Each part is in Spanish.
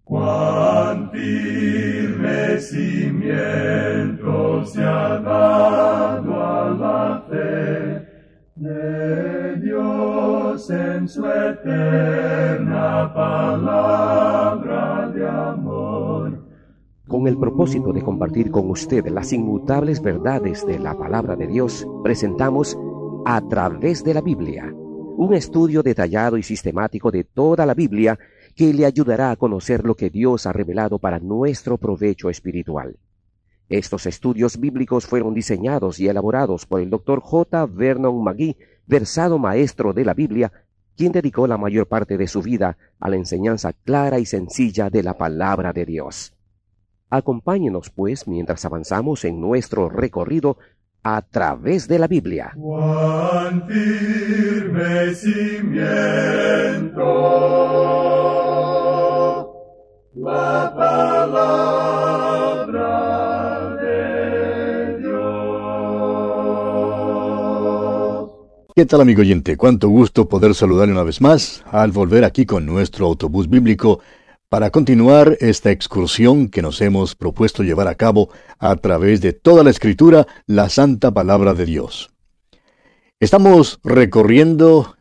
Cuán firme cimiento se ha dado a la fe de Dios en su eterna palabra de amor. Con el propósito de compartir con usted las inmutables verdades de la palabra de Dios, presentamos A Través de la Biblia, un estudio detallado y sistemático de toda la Biblia que le ayudará a conocer lo que Dios ha revelado para nuestro provecho espiritual. Estos estudios bíblicos fueron diseñados y elaborados por el Dr. J. Vernon McGee, versado maestro de la Biblia, quien dedicó la mayor parte de su vida a la enseñanza clara y sencilla de la palabra de Dios. Acompáñenos, pues, mientras avanzamos en nuestro recorrido a través de la Biblia. Cuán firme cimiento la palabra de Dios. ¿Qué tal, amigo oyente? Cuánto gusto poder saludarle una vez más al volver aquí con nuestro autobús bíblico para continuar esta excursión que nos hemos propuesto llevar a cabo a través de toda la Escritura, la Santa Palabra de Dios. Estamos recorriendo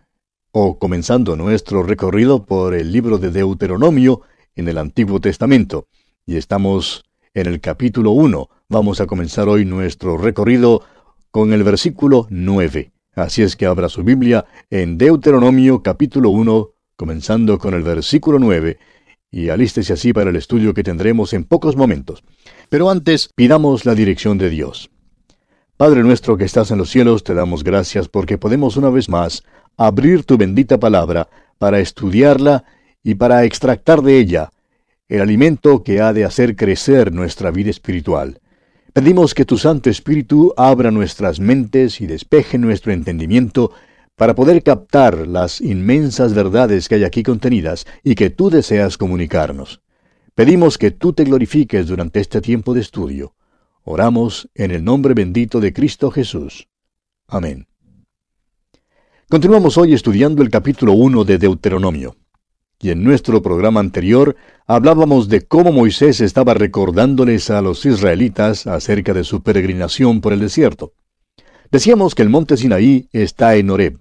o comenzando nuestro recorrido por el libro de Deuteronomio en el Antiguo Testamento, y estamos en el capítulo 1. Vamos a comenzar hoy nuestro recorrido con el versículo 9. Así es que abra su Biblia en Deuteronomio capítulo 1, comenzando con el versículo 9, y alístese así para el estudio que tendremos en pocos momentos. Pero antes, pidamos la dirección de Dios. Padre nuestro que estás en los cielos, te damos gracias porque podemos una vez más abrir tu bendita palabra para estudiarla y para extractar de ella el alimento que ha de hacer crecer nuestra vida espiritual. Pedimos que tu Santo Espíritu abra nuestras mentes y despeje nuestro entendimiento para poder captar las inmensas verdades que hay aquí contenidas y que tú deseas comunicarnos. Pedimos que tú te glorifiques durante este tiempo de estudio. Oramos en el nombre bendito de Cristo Jesús. Amén. Continuamos hoy estudiando el capítulo 1 de Deuteronomio. Y en nuestro programa anterior hablábamos de cómo Moisés estaba recordándoles a los israelitas acerca de su peregrinación por el desierto. Decíamos que el monte Sinaí está en Horeb,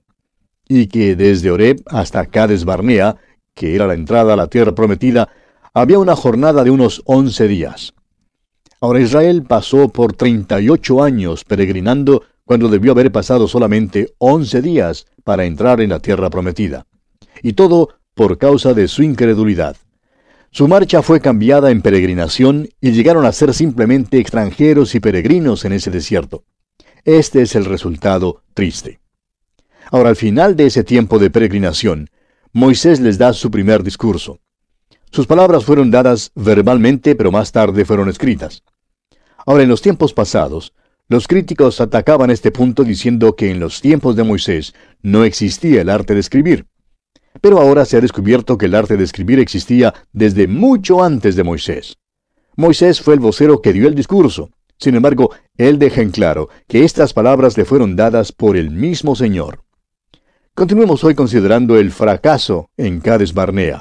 y que desde Horeb hasta Cades Barnea, que era la entrada a la tierra prometida, había una jornada de unos 11 días. Ahora Israel pasó por 38 años peregrinando cuando debió haber pasado solamente 11 días para entrar en la tierra prometida. Y todo por causa de su incredulidad. Su marcha fue cambiada en peregrinación y llegaron a ser simplemente extranjeros y peregrinos en ese desierto. Este es el resultado triste. Ahora, al final de ese tiempo de peregrinación, Moisés les da su primer discurso. Sus palabras fueron dadas verbalmente, pero más tarde fueron escritas. Ahora, en los tiempos pasados, los críticos atacaban este punto diciendo que en los tiempos de Moisés no existía el arte de escribir. Pero ahora se ha descubierto que el arte de escribir existía desde mucho antes de Moisés. Moisés fue el vocero que dio el discurso. Sin embargo, él deja en claro que estas palabras le fueron dadas por el mismo Señor. Continuemos hoy considerando el fracaso en Cades Barnea.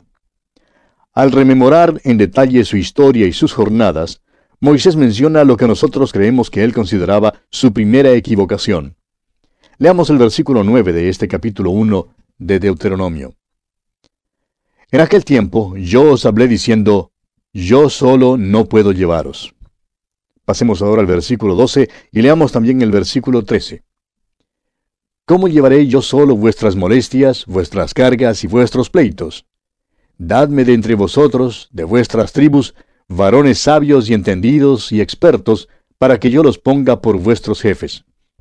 Al rememorar en detalle su historia y sus jornadas, Moisés menciona lo que nosotros creemos que él consideraba su primera equivocación. Leamos el versículo 9 de este capítulo 1 de Deuteronomio. En aquel tiempo yo os hablé diciendo, yo solo no puedo llevaros. Pasemos ahora al versículo 12 y leamos también el versículo 13. ¿Cómo llevaré yo solo vuestras molestias, vuestras cargas y vuestros pleitos? Dadme de entre vosotros, de vuestras tribus, varones sabios y entendidos y expertos, para que yo los ponga por vuestros jefes.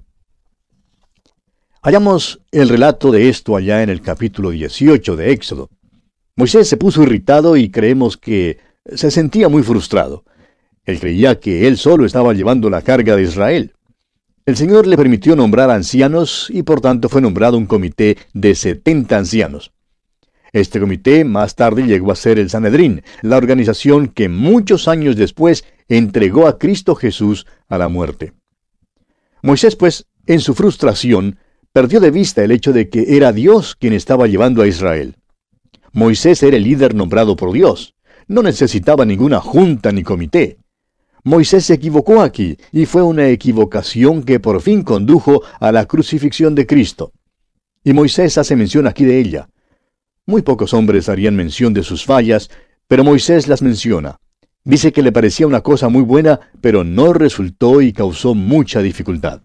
Hallamos el relato de esto allá en el capítulo 18 de Éxodo. Moisés se puso irritado y creemos que se sentía muy frustrado. Él creía que él solo estaba llevando la carga de Israel. El Señor le permitió nombrar ancianos y por tanto fue nombrado un comité de 70 ancianos. Este comité más tarde llegó a ser el Sanedrín, la organización que muchos años después entregó a Cristo Jesús a la muerte. Moisés, pues, en su frustración, perdió de vista el hecho de que era Dios quien estaba llevando a Israel. Moisés era el líder nombrado por Dios. no necesitaba ninguna junta ni comité. Moisés se equivocó aquí, y fue una equivocación que por fin condujo a la crucifixión de Cristo. Y Moisés hace mención aquí de ella. Muy pocos hombres harían mención de sus fallas, pero Moisés las menciona. Dice que le parecía una cosa muy buena, pero no resultó y causó mucha dificultad.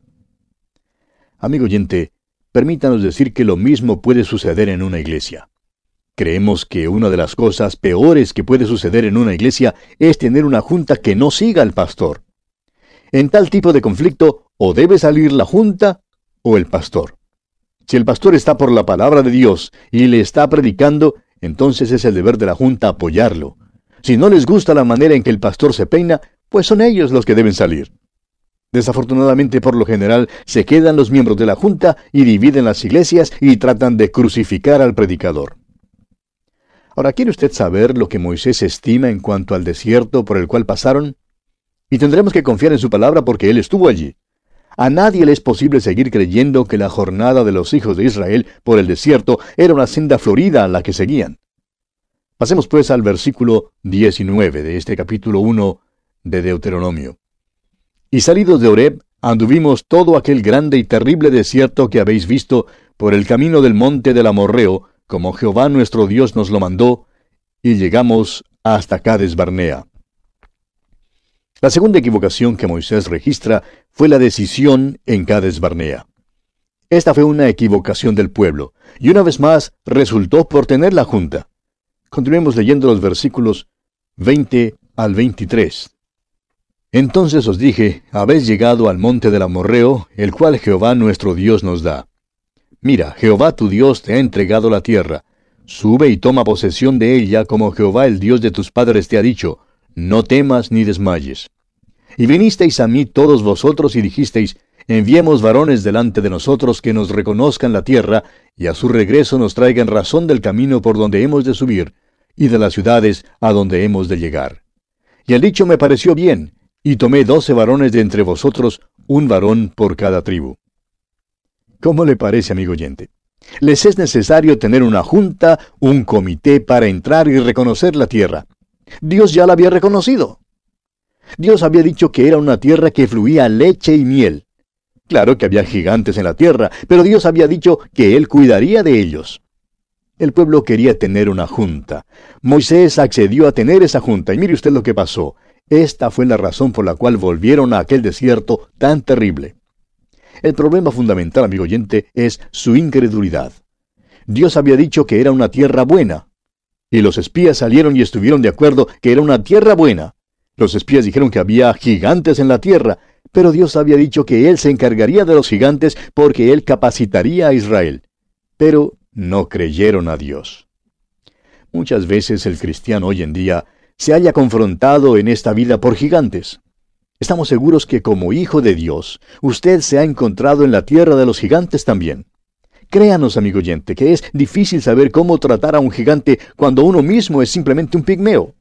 Amigo oyente, permítanos decir que lo mismo puede suceder en una iglesia. Creemos que una de las cosas peores que puede suceder en una iglesia es tener una junta que no siga al pastor. En tal tipo de conflicto, o debe salir la junta o el pastor. Si el pastor está por la palabra de Dios y le está predicando, entonces es el deber de la junta apoyarlo. Si no les gusta la manera en que el pastor se peina, pues son ellos los que deben salir. Desafortunadamente, por lo general, se quedan los miembros de la junta y dividen las iglesias y tratan de crucificar al predicador. Ahora, ¿quiere usted saber lo que Moisés estima en cuanto al desierto por el cual pasaron? Y tendremos que confiar en su palabra porque él estuvo allí. A nadie le es posible seguir creyendo que la jornada de los hijos de Israel por el desierto era una senda florida a la que seguían. Pasemos pues al versículo 19 de este capítulo 1 de Deuteronomio. Y salidos de Horeb, anduvimos todo aquel grande y terrible desierto que habéis visto por el camino del monte del Amorreo, como Jehová nuestro Dios nos lo mandó, y llegamos hasta Cades Barnea. La segunda equivocación que Moisés registra fue la decisión en Cades Barnea. Esta fue una equivocación del pueblo, y una vez más resultó por tener la junta. Continuemos leyendo los versículos 20 al 23. Entonces os dije, habéis llegado al monte del Amorreo, el cual Jehová nuestro Dios nos da. Mira, Jehová tu Dios te ha entregado la tierra. Sube y toma posesión de ella, como Jehová el Dios de tus padres te ha dicho. No temas ni desmayes. Y vinisteis a mí todos vosotros y dijisteis, enviemos varones delante de nosotros que nos reconozcan la tierra, y a su regreso nos traigan razón del camino por donde hemos de subir, y de las ciudades a donde hemos de llegar. Y el dicho me pareció bien, y tomé 12 varones de entre vosotros, un varón por cada tribu. ¿Cómo le parece, amigo oyente? Les es necesario tener una junta, un comité para entrar y reconocer la tierra. Dios ya la había reconocido. Dios había dicho que era una tierra que fluía leche y miel. Claro que había gigantes en la tierra, pero Dios había dicho que Él cuidaría de ellos. El pueblo quería tener una junta. Moisés accedió a tener esa junta, y mire usted lo que pasó. Esta fue la razón por la cual volvieron a aquel desierto tan terrible. El problema fundamental, amigo oyente, es su incredulidad. Dios había dicho que era una tierra buena. Y los espías salieron y estuvieron de acuerdo que era una tierra buena. Los espías dijeron que había gigantes en la tierra, pero Dios había dicho que Él se encargaría de los gigantes porque Él capacitaría a Israel. Pero no creyeron a Dios. Muchas veces el cristiano hoy en día se halla confrontado en esta vida por gigantes. Estamos seguros que como hijo de Dios, usted se ha encontrado en la tierra de los gigantes también. Créanos, amigo oyente, que es difícil saber cómo tratar a un gigante cuando uno mismo es simplemente un pigmeo.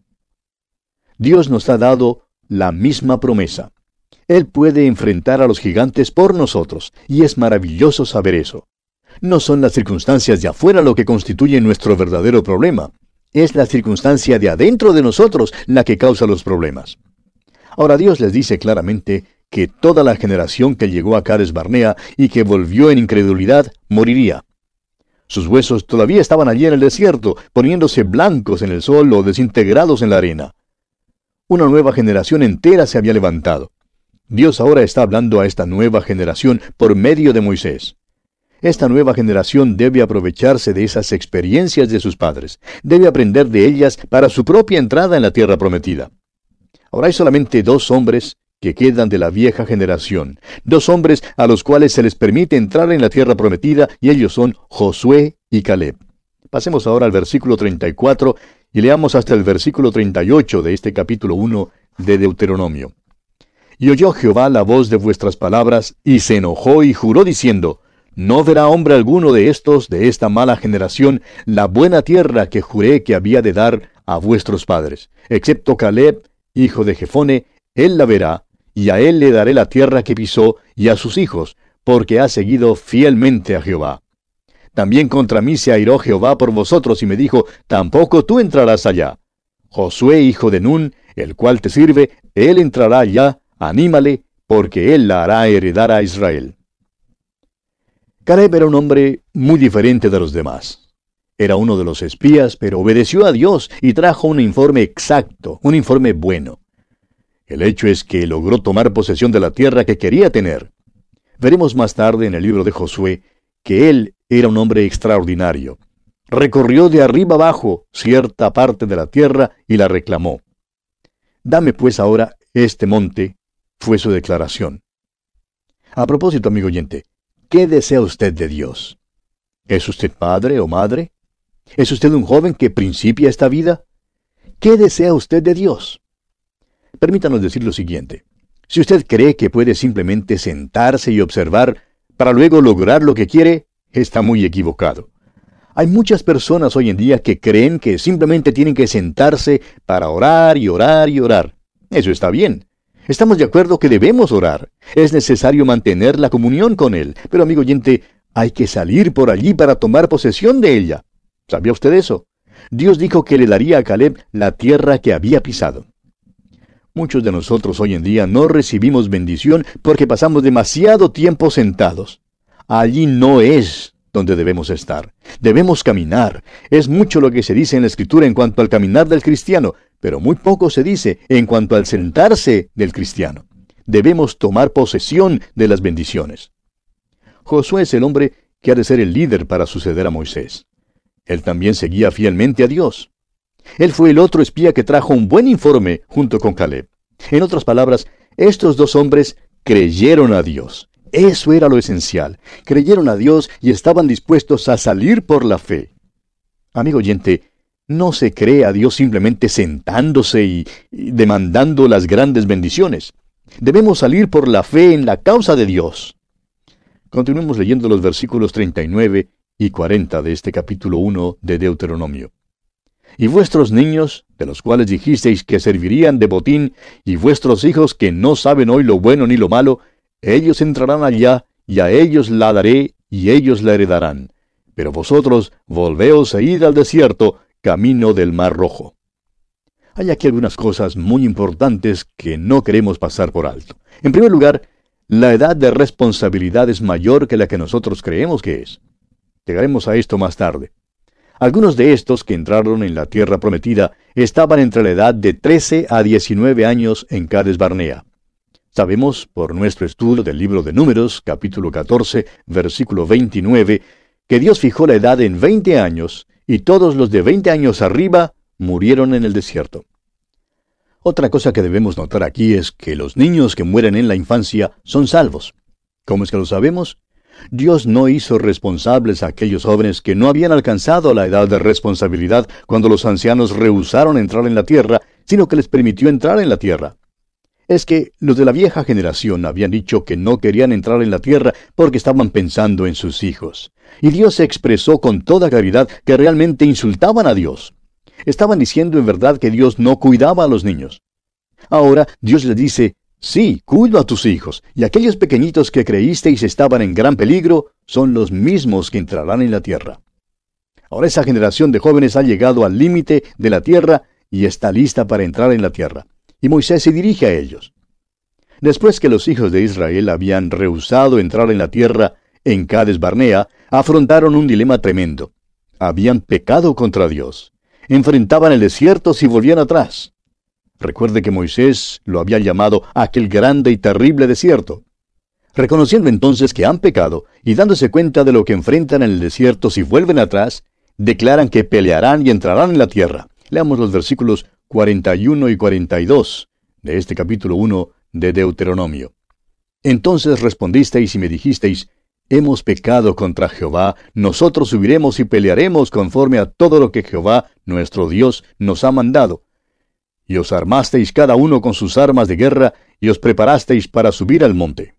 Dios nos ha dado la misma promesa. Él puede enfrentar a los gigantes por nosotros, y es maravilloso saber eso. No son las circunstancias de afuera lo que constituye nuestro verdadero problema. Es la circunstancia de adentro de nosotros la que causa los problemas. Ahora Dios les dice claramente que toda la generación que llegó a Cades Barnea y que volvió en incredulidad, moriría. Sus huesos todavía estaban allí en el desierto, poniéndose blancos en el sol o desintegrados en la arena. Una nueva generación entera se había levantado. Dios ahora está hablando a esta nueva generación por medio de Moisés. Esta nueva generación debe aprovecharse de esas experiencias de sus padres. Debe aprender de ellas para su propia entrada en la tierra prometida. Ahora hay solamente 2 hombres que quedan de la vieja generación. 2 hombres a los cuales se les permite entrar en la tierra prometida, y ellos son Josué y Caleb. Pasemos ahora al versículo 34 y leamos hasta el versículo 38 de este capítulo 1 de Deuteronomio. Y oyó Jehová la voz de vuestras palabras, y se enojó y juró diciendo, no verá hombre alguno de estos, de esta mala generación, la buena tierra que juré que había de dar a vuestros padres, excepto Caleb, hijo de Jefone, él la verá, y a él le daré la tierra que pisó, y a sus hijos, porque ha seguido fielmente a Jehová. También contra mí se airó Jehová por vosotros, y me dijo, tampoco tú entrarás allá. Josué, hijo de Nun, el cual te sirve, él entrará allá, anímale, porque él la hará heredar a Israel. Caleb era un hombre muy diferente de los demás. Era uno de los espías, pero obedeció a Dios y trajo un informe exacto, un informe bueno. El hecho es que logró tomar posesión de la tierra que quería tener. Veremos más tarde en el libro de Josué que él era un hombre extraordinario. Recorrió de arriba abajo cierta parte de la tierra y la reclamó. Dame pues ahora este monte, fue su declaración. A propósito, amigo oyente, ¿qué desea usted de Dios? ¿Es usted padre o madre? ¿Es usted un joven que principia esta vida? ¿Qué desea usted de Dios? Permítanos decir lo siguiente. Si usted cree que puede simplemente sentarse y observar para luego lograr lo que quiere, está muy equivocado. Hay muchas personas hoy en día que creen que simplemente tienen que sentarse para orar y orar y orar. Eso está bien. Estamos de acuerdo que debemos orar. Es necesario mantener la comunión con Él. Pero, amigo oyente, hay que salir por allí para tomar posesión de ella. ¿Sabía usted eso? Dios dijo que le daría a Caleb la tierra que había pisado. Muchos de nosotros hoy en día no recibimos bendición porque pasamos demasiado tiempo sentados. Allí no es donde debemos estar. Debemos caminar. Es mucho lo que se dice en la Escritura en cuanto al caminar del cristiano, pero muy poco se dice en cuanto al sentarse del cristiano. Debemos tomar posesión de las bendiciones. Josué es el hombre que ha de ser el líder para suceder a Moisés. Él también seguía fielmente a Dios. Él fue el otro espía que trajo un buen informe junto con Caleb. En otras palabras, estos dos hombres creyeron a Dios. Eso era lo esencial. Creyeron a Dios y estaban dispuestos a salir por la fe. Amigo oyente, no se cree a Dios simplemente sentándose y demandando las grandes bendiciones. Debemos salir por la fe en la causa de Dios. Continuemos leyendo los versículos 39 y 40 de este capítulo 1 de Deuteronomio. Y vuestros niños, de los cuales dijisteis que servirían de botín, y vuestros hijos que no saben hoy lo bueno ni lo malo, ellos entrarán allá, y a ellos la daré, y ellos la heredarán. Pero vosotros volveos e id al desierto, camino del Mar Rojo. Hay aquí algunas cosas muy importantes que no queremos pasar por alto. En primer lugar, la edad de responsabilidad es mayor que la que nosotros creemos que es. Llegaremos a esto más tarde. Algunos de estos que entraron en la tierra prometida estaban entre la edad de 13 a 19 años en Cades Barnea. Sabemos, por nuestro estudio del libro de Números, capítulo 14, versículo 29, que Dios fijó la edad en 20 años, y todos los de 20 años arriba murieron en el desierto. Otra cosa que debemos notar aquí es que los niños que mueren en la infancia son salvos. ¿Cómo es que lo sabemos? Dios no hizo responsables a aquellos jóvenes que no habían alcanzado la edad de responsabilidad cuando los ancianos rehusaron entrar en la tierra, sino que les permitió entrar en la tierra. Es que los de la vieja generación habían dicho que no querían entrar en la tierra porque estaban pensando en sus hijos. Y Dios se expresó con toda claridad que realmente insultaban a Dios. Estaban diciendo en verdad que Dios no cuidaba a los niños. Ahora Dios les dice: sí, cuido a tus hijos, y aquellos pequeñitos que creísteis estaban en gran peligro son los mismos que entrarán en la tierra. Ahora esa generación de jóvenes ha llegado al límite de la tierra y está lista para entrar en la tierra. Y Moisés se dirige a ellos. Después que los hijos de Israel habían rehusado entrar en la tierra en Cades Barnea, afrontaron un dilema tremendo. Habían pecado contra Dios. Enfrentaban el desierto si volvían atrás. Recuerde que Moisés lo había llamado aquel grande y terrible desierto. Reconociendo entonces que han pecado y dándose cuenta de lo que enfrentan en el desierto si vuelven atrás, declaran que pelearán y entrarán en la tierra. Leamos los versículos 41 y 42 de este capítulo 1 de Deuteronomio. Entonces respondisteis y me dijisteis: hemos pecado contra Jehová, nosotros subiremos y pelearemos conforme a todo lo que Jehová, nuestro Dios, nos ha mandado. Y os armasteis cada uno con sus armas de guerra, y os preparasteis para subir al monte.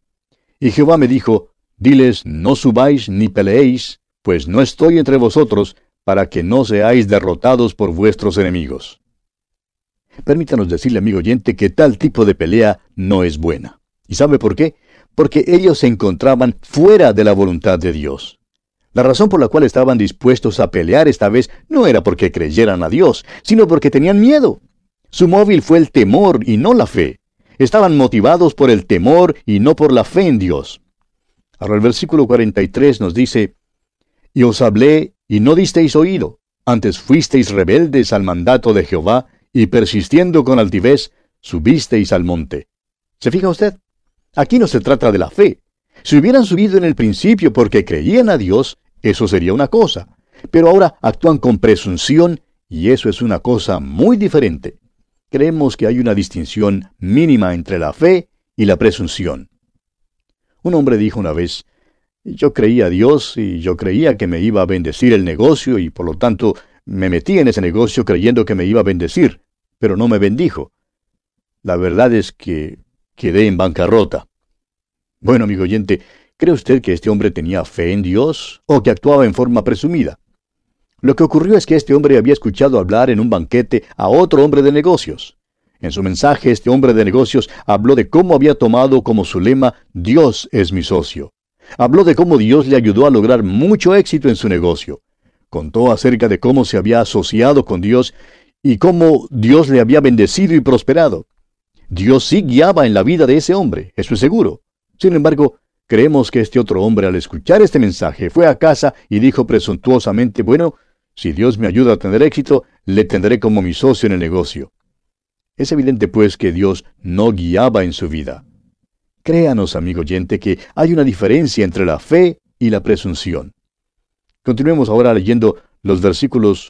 Y Jehová me dijo: diles, no subáis ni peleéis, pues no estoy entre vosotros, para que no seáis derrotados por vuestros enemigos. Permítanos decirle, amigo oyente, que tal tipo de pelea no es buena. ¿Y sabe por qué? Porque ellos se encontraban fuera de la voluntad de Dios. La razón por la cual estaban dispuestos a pelear esta vez no era porque creyeran a Dios, sino porque tenían miedo. Su móvil fue el temor y no la fe. Estaban motivados por el temor y no por la fe en Dios. Ahora el versículo 43 nos dice, «Y os hablé, y no disteis oído, antes fuisteis rebeldes al mandato de Jehová, y persistiendo con altivez, subisteis al monte». ¿Se fija usted? Aquí no se trata de la fe. Si hubieran subido en el principio porque creían a Dios, eso sería una cosa. Pero ahora actúan con presunción, y eso es una cosa muy diferente. Creemos que hay una distinción mínima entre la fe y la presunción. Un hombre dijo una vez, yo creía a Dios y yo creía que me iba a bendecir el negocio y por lo tanto me metí en ese negocio creyendo que me iba a bendecir, pero no me bendijo. La verdad es que quedé en bancarrota. Bueno, amigo oyente, ¿cree usted que este hombre tenía fe en Dios o que actuaba en forma presumida? Lo que ocurrió es que este hombre había escuchado hablar en un banquete a otro hombre de negocios. En su mensaje, este hombre de negocios habló de cómo había tomado como su lema, Dios es mi socio. Habló de cómo Dios le ayudó a lograr mucho éxito en su negocio. Contó acerca de cómo se había asociado con Dios y cómo Dios le había bendecido y prosperado. Dios sí guiaba en la vida de ese hombre, eso es seguro. Sin embargo, creemos que este otro hombre al escuchar este mensaje fue a casa y dijo presuntuosamente, bueno, si Dios me ayuda a tener éxito, le tendré como mi socio en el negocio. Es evidente pues que Dios no guiaba en su vida. Créanos, amigo oyente, que hay una diferencia entre la fe y la presunción. Continuemos ahora leyendo los versículos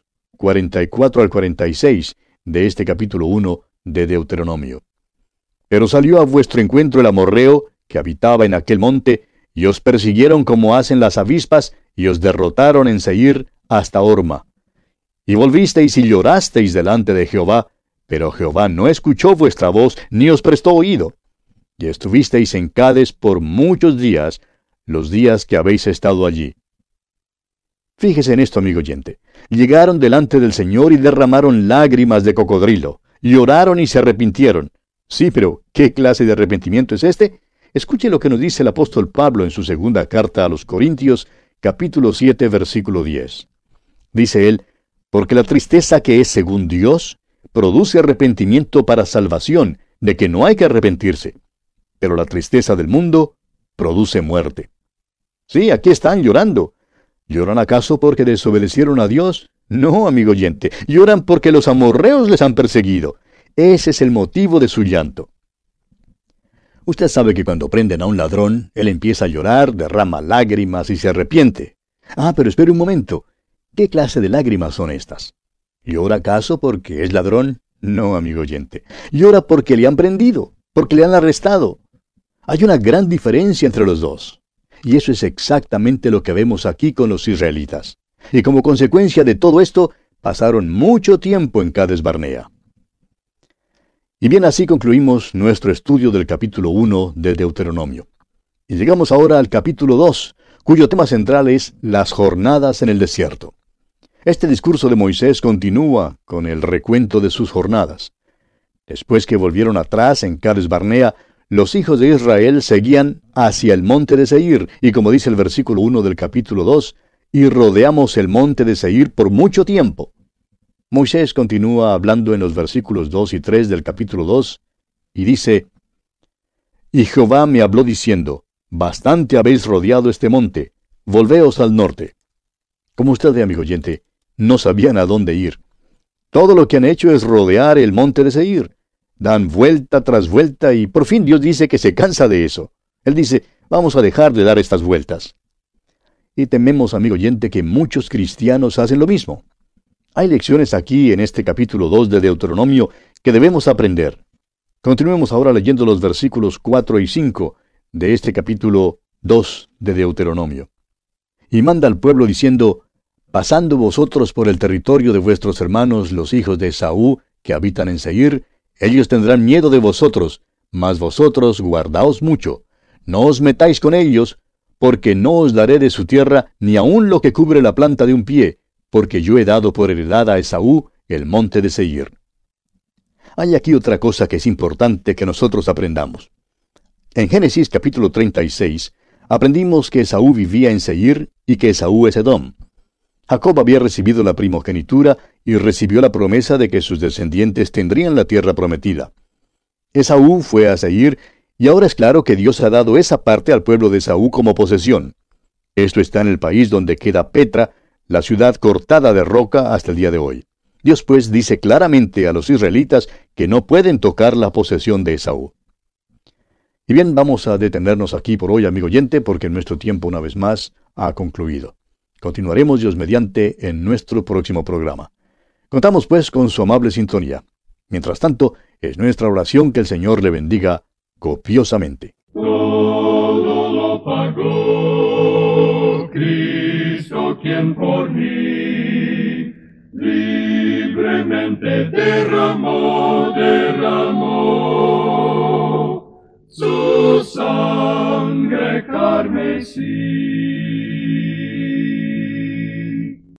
44 al 46 de este capítulo 1 de Deuteronomio. Pero salió a vuestro encuentro el amorreo, que habitaba en aquel monte, y os persiguieron como hacen las avispas, y os derrotaron en Seir hasta Horma. Y volvisteis y llorasteis delante de Jehová, pero Jehová no escuchó vuestra voz, ni os prestó oído. Y estuvisteis en Cades por muchos días, los días que habéis estado allí. Fíjese en esto, amigo oyente. Llegaron delante del Señor y derramaron lágrimas de cocodrilo. Lloraron y se arrepintieron. Sí, pero ¿qué clase de arrepentimiento es este? Escuche lo que nos dice el apóstol Pablo en su segunda carta a los Corintios, capítulo 7, versículo 10. Dice él, porque la tristeza que es según Dios produce arrepentimiento para salvación, de que no hay que arrepentirse. Pero la tristeza del mundo produce muerte. Sí, aquí están llorando. ¿Lloran acaso porque desobedecieron a Dios? No, amigo oyente, lloran porque los amorreos les han perseguido. Ese es el motivo de su llanto. Usted sabe que cuando prenden a un ladrón, él empieza a llorar, derrama lágrimas y se arrepiente. Ah, pero espere un momento. ¿Qué clase de lágrimas son estas? ¿Llora acaso porque es ladrón? No, amigo oyente. Llora porque le han prendido, porque le han arrestado. Hay una gran diferencia entre los dos. Y eso es exactamente lo que vemos aquí con los israelitas. Y como consecuencia de todo esto, pasaron mucho tiempo en Cades Barnea. Y bien, así concluimos nuestro estudio del capítulo 1 de Deuteronomio. Y llegamos ahora al capítulo 2, cuyo tema central es las jornadas en el desierto. Este discurso de Moisés continúa con el recuento de sus jornadas. Después que volvieron atrás en Cades Barnea, los hijos de Israel seguían hacia el monte de Seir, y como dice el versículo 1 del capítulo 2, y rodeamos el monte de Seir por mucho tiempo. Moisés continúa hablando en los versículos 2 y 3 del capítulo 2, y dice, y Jehová me habló diciendo, bastante habéis rodeado este monte, volveos al norte. Como usted ve, amigo oyente, no sabían a dónde ir. Todo lo que han hecho es rodear el monte de Seir. Dan vuelta tras vuelta y por fin Dios dice que se cansa de eso. Él dice, vamos a dejar de dar estas vueltas. Y tememos, amigo oyente, que muchos cristianos hacen lo mismo. Hay lecciones aquí en este capítulo 2 de Deuteronomio que debemos aprender. Continuemos ahora leyendo los versículos 4 y 5 de este capítulo 2 de Deuteronomio. Y manda al pueblo diciendo, pasando vosotros por el territorio de vuestros hermanos los hijos de Esaú, que habitan en Seir, ellos tendrán miedo de vosotros, mas vosotros guardaos mucho. No os metáis con ellos, porque no os daré de su tierra ni aun lo que cubre la planta de un pie, porque yo he dado por heredad a Esaú el monte de Seir. Hay aquí otra cosa que es importante que nosotros aprendamos. En Génesis capítulo 36, Aprendimos que Esaú vivía en Seir y que Esaú es Edom. Jacob había recibido la primogenitura y recibió la promesa de que sus descendientes tendrían la tierra prometida. Esaú fue a Seir y ahora es claro que Dios ha dado esa parte al pueblo de Esaú como posesión. Esto está en el país donde queda Petra, la ciudad cortada de roca hasta el día de hoy. Dios pues dice claramente a los israelitas que no pueden tocar la posesión de Esaú. Y bien, vamos a detenernos aquí por hoy, amigo oyente, porque nuestro tiempo una vez más ha concluido. Continuaremos, Dios mediante, en nuestro próximo programa. Contamos pues con su amable sintonía. Mientras tanto, es nuestra oración que el Señor le bendiga copiosamente. Todo lo pagó Cristo, quien por mí libremente derramó su sangre carmesí.